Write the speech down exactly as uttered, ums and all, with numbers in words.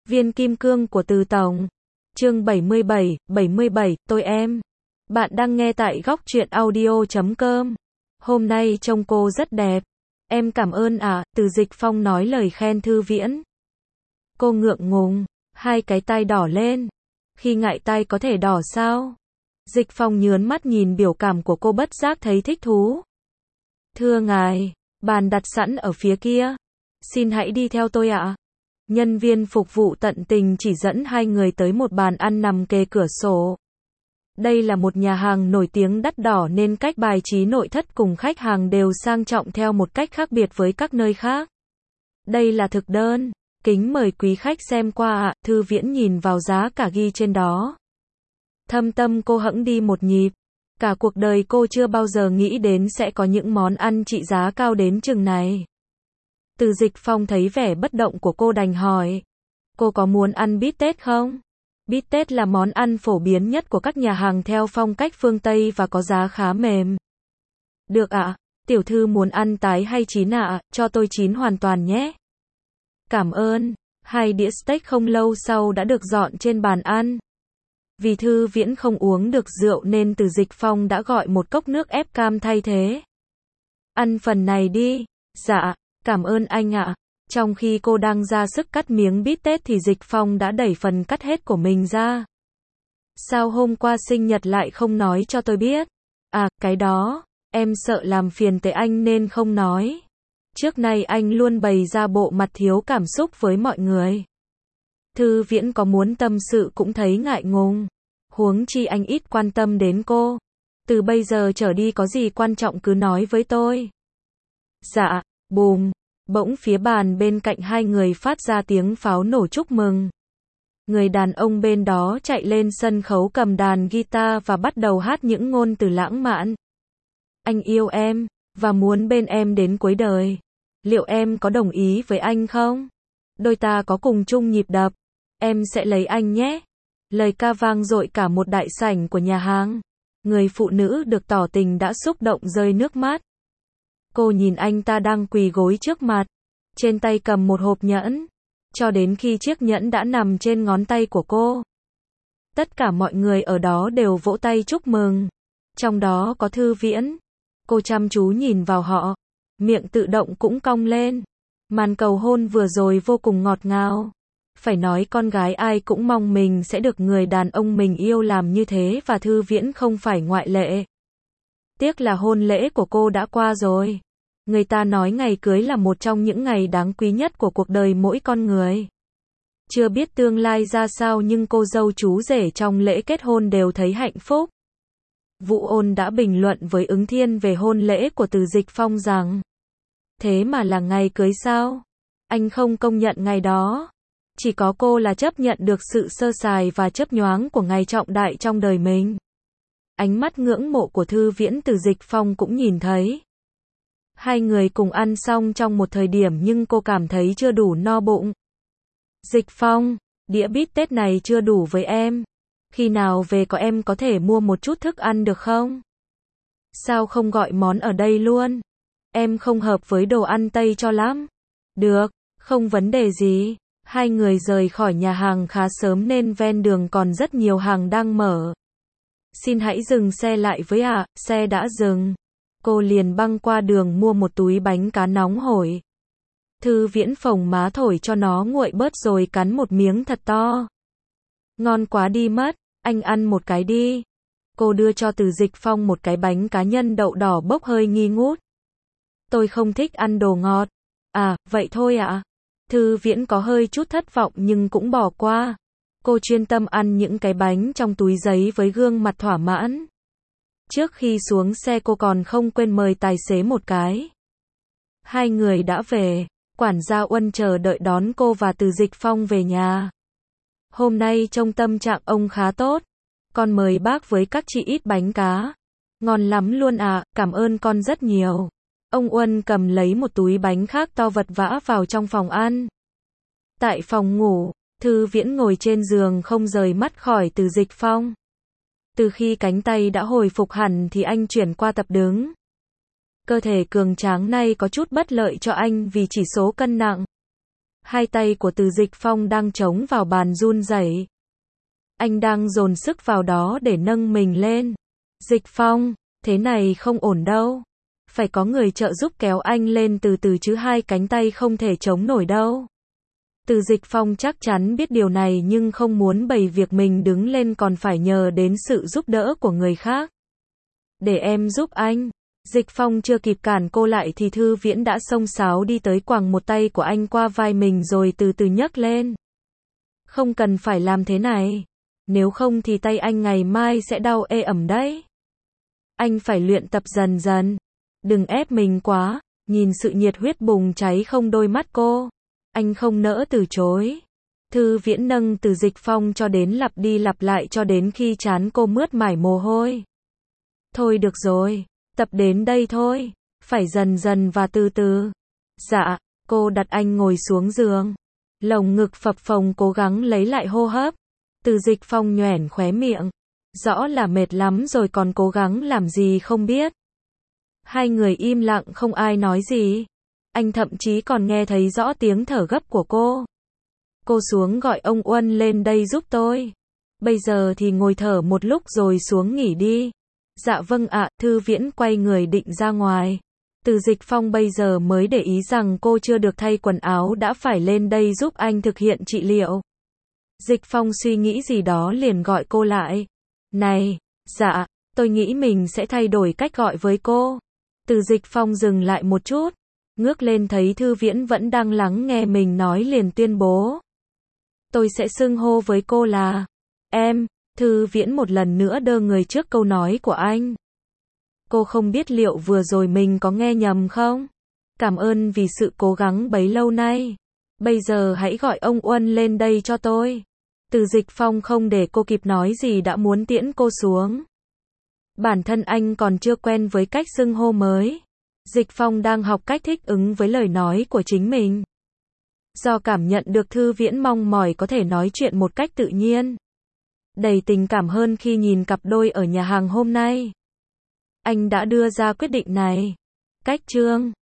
Viên kim cương của Từ Tổng. Chương bảy mươi bảy, bảy mươi bảy, tôi em. Bạn đang nghe tại góc truyện audio chấm com. Hôm nay trông cô rất đẹp. Em cảm ơn ạ, à, Từ Dịch Phong nói lời khen Thư Viễn. Cô ngượng ngùng, hai cái tai đỏ lên. Khi ngại tai có thể đỏ sao? Dịch Phong nhớn mắt nhìn biểu cảm của cô, bất giác thấy thích thú. Thưa ngài, bàn đặt sẵn ở phía kia. Xin hãy đi theo tôi ạ. À. Nhân viên phục vụ tận tình chỉ dẫn hai người tới một bàn ăn nằm kề cửa sổ. Đây là một nhà hàng nổi tiếng đắt đỏ nên cách bài trí nội thất cùng khách hàng đều sang trọng theo một cách khác biệt với các nơi khác. Đây là thực đơn. Kính mời quý khách xem qua ạ. Thư Viễn nhìn vào giá cả ghi trên đó. Thâm tâm cô hẫng đi một nhịp. Cả cuộc đời cô chưa bao giờ nghĩ đến sẽ có những món ăn trị giá cao đến chừng này. Từ Dịch Phong thấy vẻ bất động của cô đành hỏi. Cô có muốn ăn bít tết không? Bít tết là món ăn phổ biến nhất của các nhà hàng theo phong cách phương Tây và có giá khá mềm. Được ạ, à, tiểu thư muốn ăn tái hay chín ạ, à, cho tôi chín hoàn toàn nhé. Cảm ơn. Hai đĩa steak không lâu sau đã được dọn trên bàn ăn. Vì Thư Viễn không uống được rượu nên Từ Dịch Phong đã gọi một cốc nước ép cam thay thế. Ăn phần này đi. Dạ, cảm ơn anh ạ. Trong khi cô đang ra sức cắt miếng bít tết thì Dịch Phong đã đẩy phần cắt hết của mình ra. Sao hôm qua sinh nhật lại không nói cho tôi biết? À, cái đó, em sợ làm phiền tới anh nên không nói. Trước nay anh luôn bày ra bộ mặt thiếu cảm xúc với mọi người. Thư Viễn có muốn tâm sự cũng thấy ngại ngùng. Huống chi anh ít quan tâm đến cô. Từ bây giờ trở đi có gì quan trọng cứ nói với tôi. Dạ, bùm. Bỗng phía bàn bên cạnh hai người phát ra tiếng pháo nổ chúc mừng. Người đàn ông bên đó chạy lên sân khấu cầm đàn guitar và bắt đầu hát những ngôn từ lãng mạn. Anh yêu em, và muốn bên em đến cuối đời. Liệu em có đồng ý với anh không? Đôi ta có cùng chung nhịp đập. Em sẽ lấy anh nhé. Lời ca vang dội cả một đại sảnh của nhà hàng. Người phụ nữ được tỏ tình đã xúc động rơi nước mắt. Cô nhìn anh ta đang quỳ gối trước mặt. Trên tay cầm một hộp nhẫn. Cho đến khi chiếc nhẫn đã nằm trên ngón tay của cô. Tất cả mọi người ở đó đều vỗ tay chúc mừng. Trong đó có Thư Viễn. Cô chăm chú nhìn vào họ. Miệng tự động cũng cong lên. Màn cầu hôn vừa rồi vô cùng ngọt ngào. Phải nói con gái ai cũng mong mình sẽ được người đàn ông mình yêu làm như thế và Thư Viễn không phải ngoại lệ. Tiếc là hôn lễ của cô đã qua rồi. Người ta nói ngày cưới là một trong những ngày đáng quý nhất của cuộc đời mỗi con người. Chưa biết tương lai ra sao nhưng cô dâu chú rể trong lễ kết hôn đều thấy hạnh phúc. Vũ Ôn đã bình luận với Ứng Thiên về hôn lễ của Từ Dịch Phong rằng: thế mà là ngày cưới sao? Anh không công nhận ngày đó. Chỉ có cô là chấp nhận được sự sơ sài và chớp nhoáng của ngày trọng đại trong đời mình. Ánh mắt ngưỡng mộ của Thư Viễn Từ Dịch Phong cũng nhìn thấy. Hai người cùng ăn xong trong một thời điểm nhưng cô cảm thấy chưa đủ no bụng. Dịch Phong, đĩa bít tết này chưa đủ với em. Khi nào về có em có thể mua một chút thức ăn được không? Sao không gọi món ở đây luôn? Em không hợp với đồ ăn Tây cho lắm. Được, không vấn đề gì. Hai người rời khỏi nhà hàng khá sớm nên ven đường còn rất nhiều hàng đang mở. Xin hãy dừng xe lại với ạ, à, xe đã dừng. Cô liền băng qua đường mua một túi bánh cá nóng hổi. Thư Viễn phồng má thổi cho nó nguội bớt rồi cắn một miếng thật to. Ngon quá đi mất, anh ăn một cái đi. Cô đưa cho Từ Dịch Phong một cái bánh cá nhân đậu đỏ bốc hơi nghi ngút. Tôi không thích ăn đồ ngọt. À, vậy thôi ạ. À. Thư Viễn có hơi chút thất vọng nhưng cũng bỏ qua. Cô chuyên tâm ăn những cái bánh trong túi giấy với gương mặt thỏa mãn. Trước khi xuống xe cô còn không quên mời tài xế một cái. Hai người đã về, quản gia Uân chờ đợi đón cô và Từ Dịch Phong về nhà. Hôm nay trông tâm trạng ông khá tốt. Con mời bác với các chị ít bánh cá. Ngon lắm luôn à, cảm ơn con rất nhiều. Ông Uân cầm lấy một túi bánh khác to vật vã vào trong phòng ăn. Tại phòng ngủ, Thư Viễn ngồi trên giường không rời mắt khỏi Từ Dịch Phong. Từ khi cánh tay đã hồi phục hẳn thì anh chuyển qua tập đứng. Cơ thể cường tráng này có chút bất lợi cho anh vì chỉ số cân nặng. Hai tay của Từ Dịch Phong đang chống vào bàn run rẩy. Anh đang dồn sức vào đó để nâng mình lên. Dịch Phong, thế này không ổn đâu. Phải có người trợ giúp kéo anh lên từ từ chứ hai cánh tay không thể chống nổi đâu. Từ Dịch Phong chắc chắn biết điều này nhưng không muốn bày việc mình đứng lên còn phải nhờ đến sự giúp đỡ của người khác. Để em giúp anh. Dịch Phong chưa kịp cản cô lại thì Thư Viễn đã xông xáo đi tới quàng một tay của anh qua vai mình rồi từ từ nhấc lên. Không cần phải làm thế này. Nếu không thì tay anh ngày mai sẽ đau ê ẩm đấy. Anh phải luyện tập dần dần. Đừng ép mình quá. Nhìn sự nhiệt huyết bùng cháy không đôi mắt cô. Anh không nỡ từ chối. Thư Viễn nâng Từ Dịch Phong cho đến lặp đi lặp lại cho đến khi trán cô mướt mải mồ hôi. Thôi được rồi. Tập đến đây thôi. Phải dần dần và từ từ. Dạ. Cô đặt anh ngồi xuống giường. Lồng ngực phập phồng cố gắng lấy lại hô hấp. Từ Dịch Phong nhoẻn khóe miệng. Rõ là mệt lắm rồi còn cố gắng làm gì không biết. Hai người im lặng không ai nói gì. Anh thậm chí còn nghe thấy rõ tiếng thở gấp của cô. Cô xuống gọi ông Uân lên đây giúp tôi. Bây giờ thì ngồi thở một lúc rồi xuống nghỉ đi. Dạ vâng ạ. Thư Viễn quay người định ra ngoài. Từ Dịch Phong bây giờ mới để ý rằng cô chưa được thay quần áo đã phải lên đây giúp anh thực hiện trị liệu. Dịch Phong suy nghĩ gì đó liền gọi cô lại. Này, dạ, tôi nghĩ mình sẽ thay đổi cách gọi với cô. Từ Dịch Phong dừng lại một chút. Ngước lên thấy Thư Viễn vẫn đang lắng nghe mình nói liền tuyên bố. Tôi sẽ xưng hô với cô là em. Thư Viễn một lần nữa đơ người trước câu nói của anh. Cô không biết liệu vừa rồi mình có nghe nhầm không? Cảm ơn vì sự cố gắng bấy lâu nay. Bây giờ hãy gọi ông Uân lên đây cho tôi. Từ Dịch Phong không để cô kịp nói gì đã muốn tiễn cô xuống. Bản thân anh còn chưa quen với cách xưng hô mới. Dịch Phong đang học cách thích ứng với lời nói của chính mình. Do cảm nhận được Thư Viễn mong mỏi có thể nói chuyện một cách tự nhiên, đầy tình cảm hơn khi nhìn cặp đôi ở nhà hàng hôm nay, anh đã đưa ra quyết định này. Cách chương